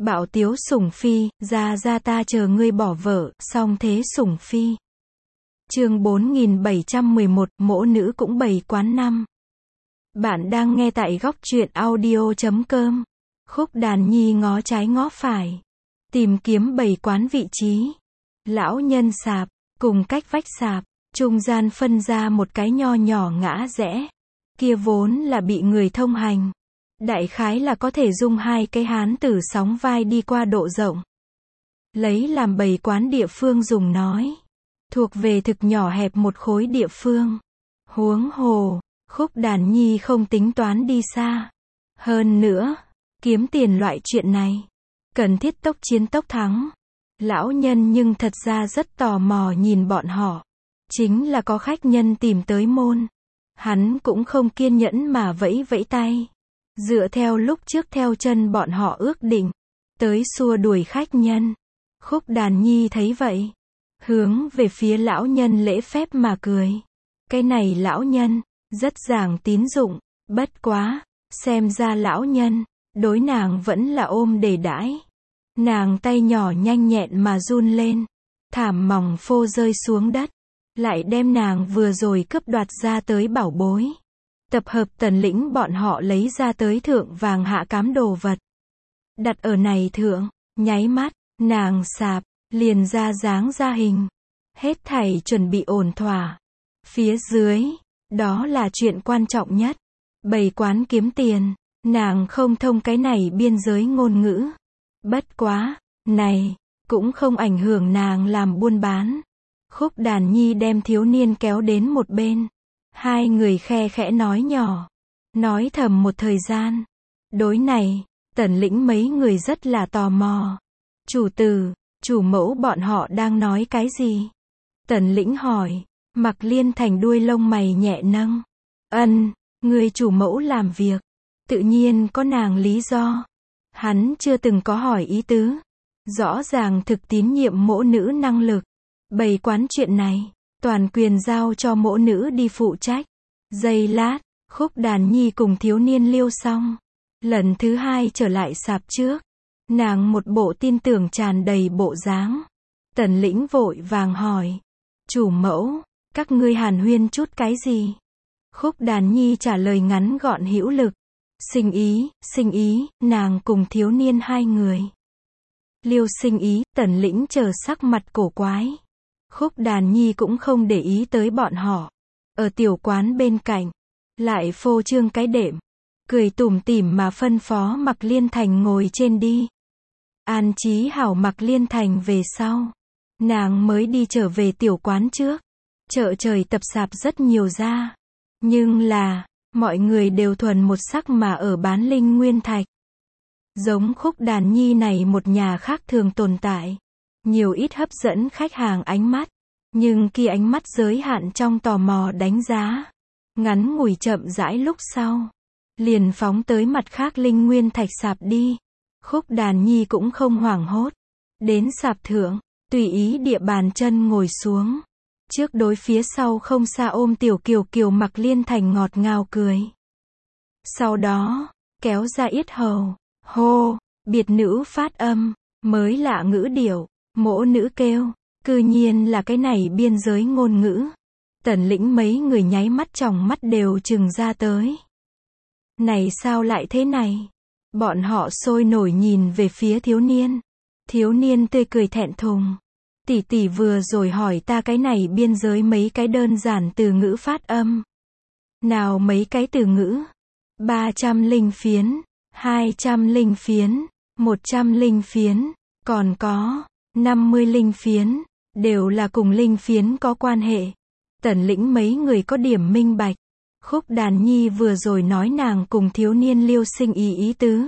Bạo tiếu sủng phi, ra ta chờ ngươi bỏ vợ, song thế sủng phi. Chương 4711, mỗ nữ cũng bày quán năm. Bạn đang nghe tại góc truyện audio.com. Khúc đàn nhi ngó trái ngó phải, tìm kiếm bày quán vị trí. Lão nhân sạp, cùng cách vách sạp, trung gian phân ra một cái nho nhỏ ngã rẽ. Kia vốn là bị người thông hành. Đại khái là có thể dung hai cái hán tử sóng vai đi qua độ rộng. Lấy làm bày quán địa phương dùng nói. Thuộc về thực nhỏ hẹp một khối địa phương. Huống hồ, Khúc đàn nhi không tính toán đi xa. Hơn nữa, kiếm tiền loại chuyện này, cần thiết tốc chiến tốc thắng. Lão nhân nhưng thật ra rất tò mò nhìn bọn họ. Chính là có khách nhân tìm tới môn. Hắn cũng không kiên nhẫn mà vẫy vẫy tay. Dựa theo lúc trước theo chân bọn họ ước định, tới xua đuổi khách nhân. Khúc đàn nhi thấy vậy, hướng về phía lão nhân lễ phép mà cười. Cái này lão nhân, rất giảng tín dụng, bất quá, xem ra lão nhân, đối nàng vẫn là ôm để đãi. Nàng tay nhỏ nhanh nhẹn mà run lên, thảm mỏng phô rơi xuống đất, lại đem nàng vừa rồi cướp đoạt ra tới bảo bối. Tập hợp Tần Lĩnh bọn họ lấy ra tới thượng vàng hạ cám đồ vật. Đặt ở này thượng, nháy mắt, nàng sạp, liền ra dáng ra hình. Hết thảy chuẩn bị ổn thỏa. Phía dưới, đó là chuyện quan trọng nhất. Bày quán kiếm tiền, nàng không thông cái này biên giới ngôn ngữ. Bất quá, này, cũng không ảnh hưởng nàng làm buôn bán. Khúc đàn nhi đem thiếu niên kéo đến một bên. Hai người khe khẽ nói nhỏ, nói thầm một thời gian. Đối này, Tần Lĩnh mấy người rất là tò mò. Chủ tử, chủ mẫu bọn họ đang nói cái gì? Tần Lĩnh hỏi. Mặc Liên Thành đuôi lông mày nhẹ nâng. Người chủ mẫu làm việc, tự nhiên có nàng lý do. Hắn chưa từng có hỏi ý tứ. Rõ ràng thực tín nhiệm mỗ nữ năng lực. Bày quán chuyện này, toàn quyền giao cho mỗ nữ đi phụ trách. Giây lát, Khúc đàn nhi cùng thiếu niên liêu xong. Lần thứ hai trở lại sạp trước. Nàng một bộ tin tưởng tràn đầy bộ dáng. Tần Lĩnh vội vàng hỏi. Chủ mẫu, các ngươi hàn huyên chút cái gì? Khúc đàn nhi trả lời ngắn gọn hữu lực. Sinh ý, nàng cùng thiếu niên hai người. Liêu sinh ý, Tần Lĩnh chờ sắc mặt cổ quái. Khúc đàn nhi cũng không để ý tới bọn họ. Ở tiểu quán bên cạnh, lại phô trương cái đệm. Cười tủm tỉm mà phân phó Mặc Liên Thành ngồi trên đi. An trí hảo Mặc Liên Thành về sau. Nàng mới đi trở về tiểu quán trước. Chợ trời tập sạp rất nhiều ra. Nhưng là, mọi người đều thuần một sắc mà ở bán linh nguyên thạch. Giống Khúc đàn nhi này một nhà khác thường tồn tại. Nhiều ít hấp dẫn khách hàng ánh mắt. Nhưng khi ánh mắt giới hạn trong tò mò đánh giá. Ngắn ngủi chậm rãi lúc sau. Liền phóng tới mặt khác linh nguyên thạch sạp đi. Khúc đàn nhi cũng không hoảng hốt. Đến sạp thượng, tùy ý địa bàn chân ngồi xuống. Trước đối phía sau không xa ôm tiểu kiều Mặc Liên Thành ngọt ngào cười. Sau đó, kéo ra yết hầu. Hô, biệt nữ phát âm, mới lạ ngữ điệu, mỗ nữ kêu. Cư nhiên là cái này biên giới ngôn ngữ. Tần Lĩnh mấy người nháy mắt tròng mắt đều trừng ra tới. Này sao lại thế này? Bọn họ sôi nổi nhìn về phía thiếu niên. Thiếu niên tươi cười thẹn thùng. Tỷ vừa rồi hỏi ta cái này biên giới mấy cái đơn giản từ ngữ phát âm. Nào mấy cái từ ngữ? 300 linh phiến, 200 linh phiến, 100 linh phiến, còn có 50 linh phiến, đều là cùng linh phiến có quan hệ. Tần Lĩnh mấy người có điểm minh bạch. Khúc đàn nhi vừa rồi nói nàng cùng thiếu niên liêu sinh ý tứ.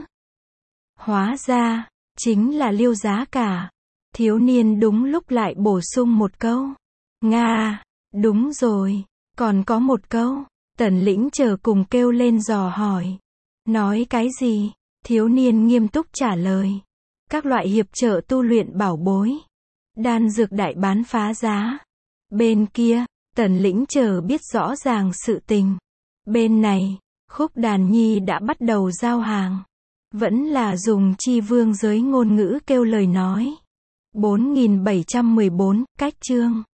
Hóa ra, chính là liêu giá cả. Thiếu niên đúng lúc lại bổ sung một câu. Nga, đúng rồi, còn có một câu. Tần Lĩnh chờ cùng kêu lên dò hỏi. Nói cái gì? Thiếu niên nghiêm túc trả lời. Các loại hiệp trợ tu luyện bảo bối. Đan dược đại bán phá giá. Bên kia, Tần Lĩnh chờ biết rõ ràng sự tình. Bên này, Khúc đàn nhi đã bắt đầu giao hàng. Vẫn là dùng chi vương giới ngôn ngữ kêu lời nói. 4714, cách chương.